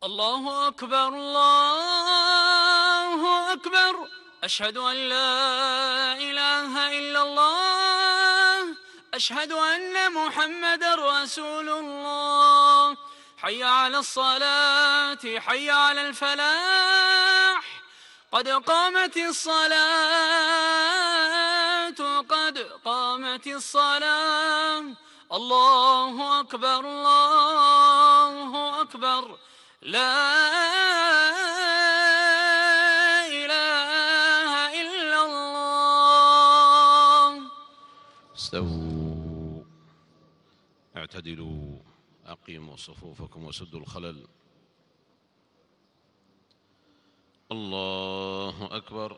الله أكبر الله أكبر. أشهد أن لا إله إلا الله. أشهد أن محمدًا رسول الله. حي على الصلاة حي على الفلاح. قد قامت الصلاة قد قامت الصلاة. الله أكبر الله أكبر. لا إله إلا الله. استووا اعتدلوا أقيموا صفوفكم وسدوا الخلل. الله أكبر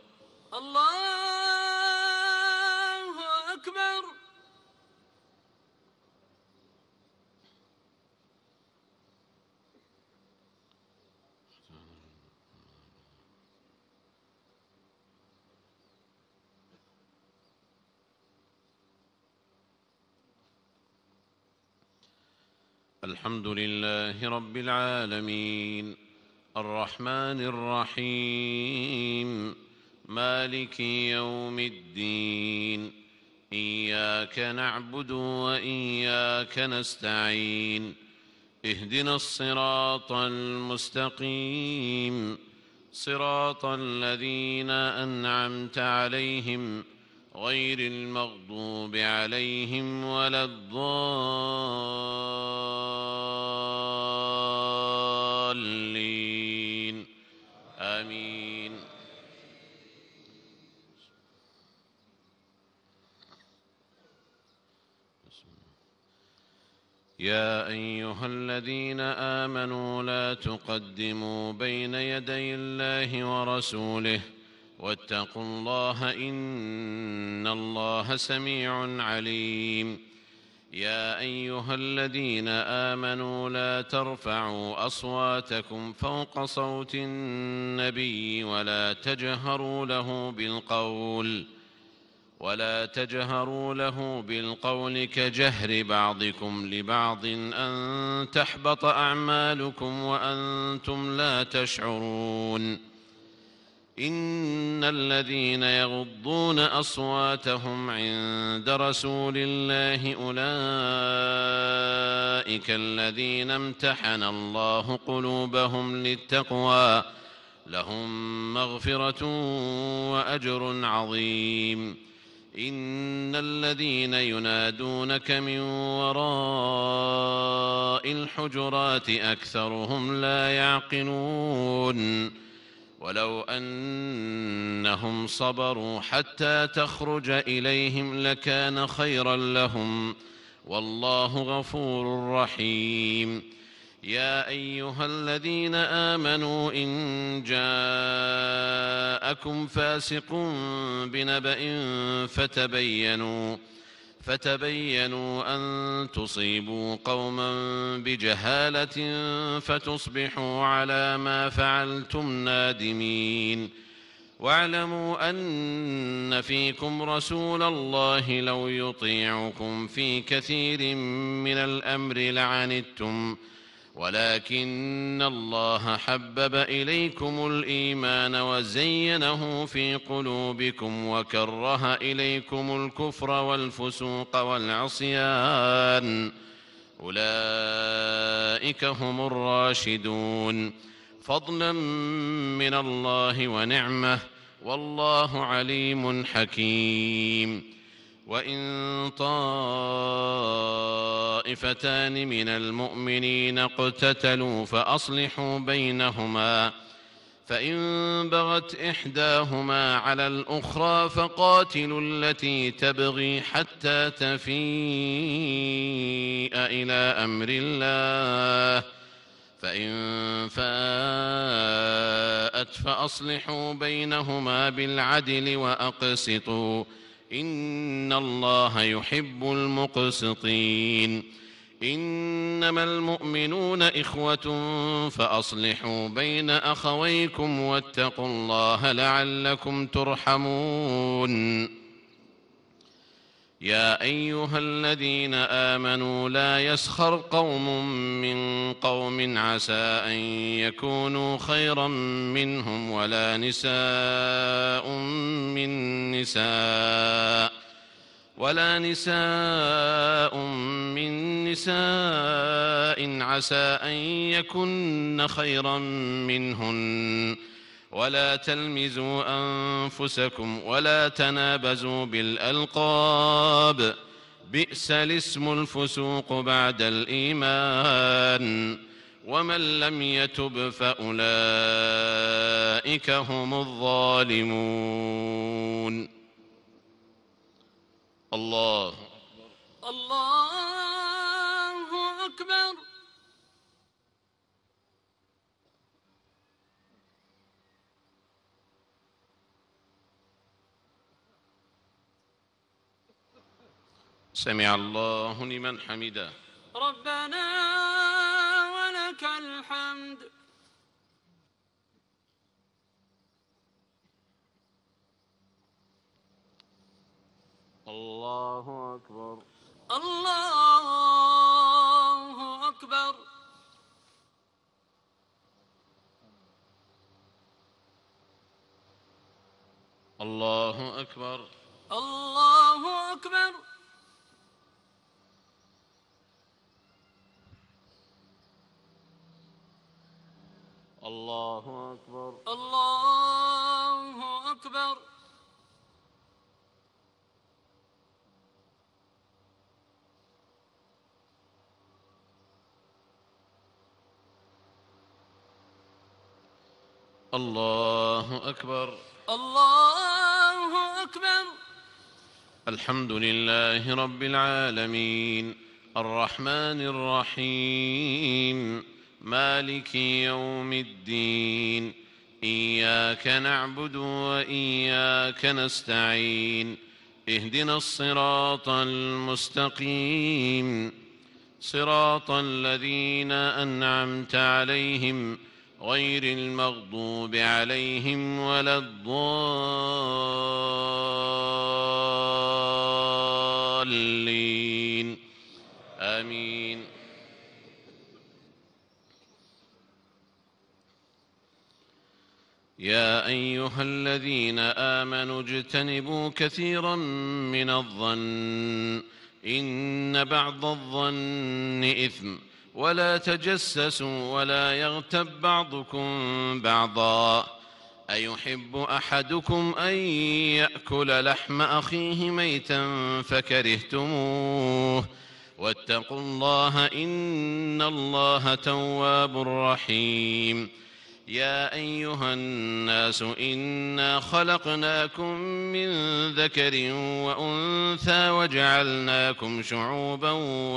الله أكبر. الحمد لله رب العالمين الرحمن الرحيم مالك يوم الدين. إياك نعبد وإياك نستعين. اهدنا الصراط المستقيم صراط الذين أنعمت عليهم غير المغضوب عليهم ولا الضالين آمين. يا أيها الذين آمنوا لا تقدموا بين يدي الله ورسوله واتقوا الله إن الله سميع عليم. يا أيها الذين آمنوا لا ترفعوا أصواتكم فوق صوت النبي ولا تجهروا له بالقول كجهر بعضكم لبعض أن تحبط أعمالكم وأنتم لا تشعرون. إن الذين يغضون أصواتهم عند رسول الله أولئك الذين امتحن الله قلوبهم للتقوى لهم مغفرة وأجر عظيم. إن الذين ينادونك من وراء الحجرات أكثرهم لا يعقلون. ولو أنهم صبروا حتى تخرج إليهم لكان خيرا لهم والله غفور رحيم. يا أيها الذين آمنوا إن جاءكم فاسق بنبأ فتبينوا أن تصيبوا قوما بجهالة فتصبحوا على ما فعلتم نادمين. واعلموا أن فيكم رسول الله لو يطيعكم في كثير من الأمر لعنتم ولكن الله حبب إليكم الإيمان وزينه في قلوبكم وكره إليكم الكفر والفسوق والعصيان أولئك هم الراشدون فضلا من الله ونعمة والله عليم حكيم. وإن طائفتان من المؤمنين اقتتلوا فأصلحوا بينهما فإن بغت إحداهما على الأخرى فقاتلوا التي تبغي حتى تفيء إلى أمر الله فإن فاءت فأصلحوا بينهما بالعدل وأقسطوا إن الله يحب المقسطين. إنما المؤمنون إخوة فأصلحوا بين أخويكم واتقوا الله لعلكم ترحمون. يا أيها الذين آمنوا لا يسخر قوم من قوم عسى أن يكونوا خيرا منهم ولا نساء من نساء عسى أن يكن خيرا منهن ولا تلمزوا أنفسكم ولا تنابزوا بالألقاب بئس الاسم الفسوق بعد الإيمان ومن لم يتب فأولئك هم الظالمون. الله الله أكبر. سمع الله لمن حمده. ربنا ولك الحمد. الله أكبر. الله أكبر. الله أكبر. الله أكبر. الله أكبر. الله أكبر. الله أكبر. الله أكبر. الحمد لله رب العالمين الرحمن الرحيم مالك يوم الدين إياك نعبد وإياك نستعين اهدنا الصراط المستقيم صراط الذين أنعمت عليهم غير المغضوب عليهم ولا الضالين آمين. يا أيها الذين آمنوا اجتنبوا كثيرا من الظن إن بعض الظن إثم ولا تجسسوا ولا يغتب بعضكم بعضا أيحب أحدكم أن يأكل لحم أخيه ميتا فكرهتموه واتقوا الله إن الله تواب رحيم. يا أيها الناس إنا خلقناكم من ذكر وأنثى وجعلناكم شعوبا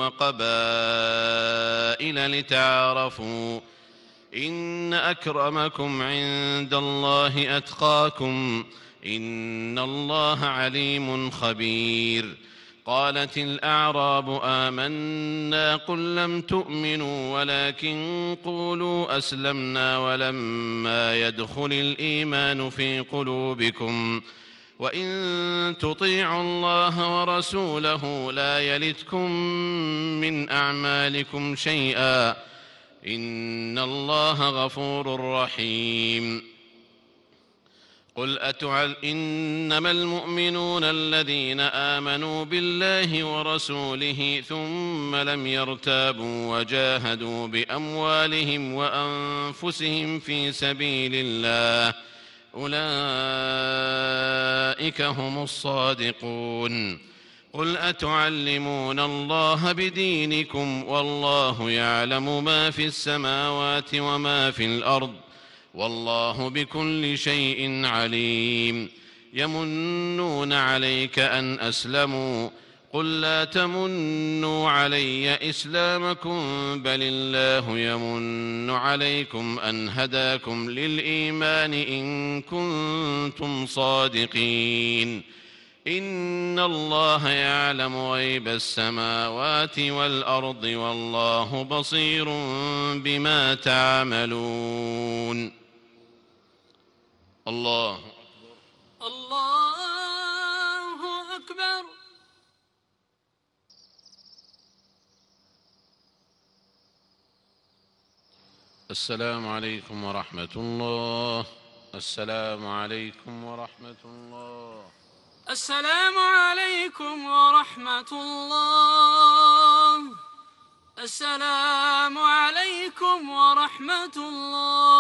وقبائل لتعارفوا إن أكرمكم عند الله أتقاكم إن الله عليم خبير. قالت الأعراب آمنا قل لم تؤمنوا ولكن قولوا أسلمنا ولما يدخل الإيمان في قلوبكم وإن تطيعوا الله ورسوله لا يلتكم من أعمالكم شيئا إن الله غفور رحيم. قل إنما المؤمنون الذين آمنوا بالله ورسوله ثم لم يرتابوا وجاهدوا بأموالهم وأنفسهم في سبيل الله أولئك هم الصادقون. قل أتعلمون الله بدينكم والله يعلم ما في السماوات وما في الأرض والله بكل شيء عليم. يمنون عليك أن أسلموا قل لا تمنوا علي إسلامكم بل الله يمن عليكم أن هداكم للإيمان إن كنتم صادقين. إن الله يعلم غيب السماوات والأرض والله بصير بما تعملون. الله الله أكبر. السلام عليكم ورحمة الله. السلام عليكم ورحمة الله. السلام عليكم ورحمة الله. السلام عليكم ورحمة الله.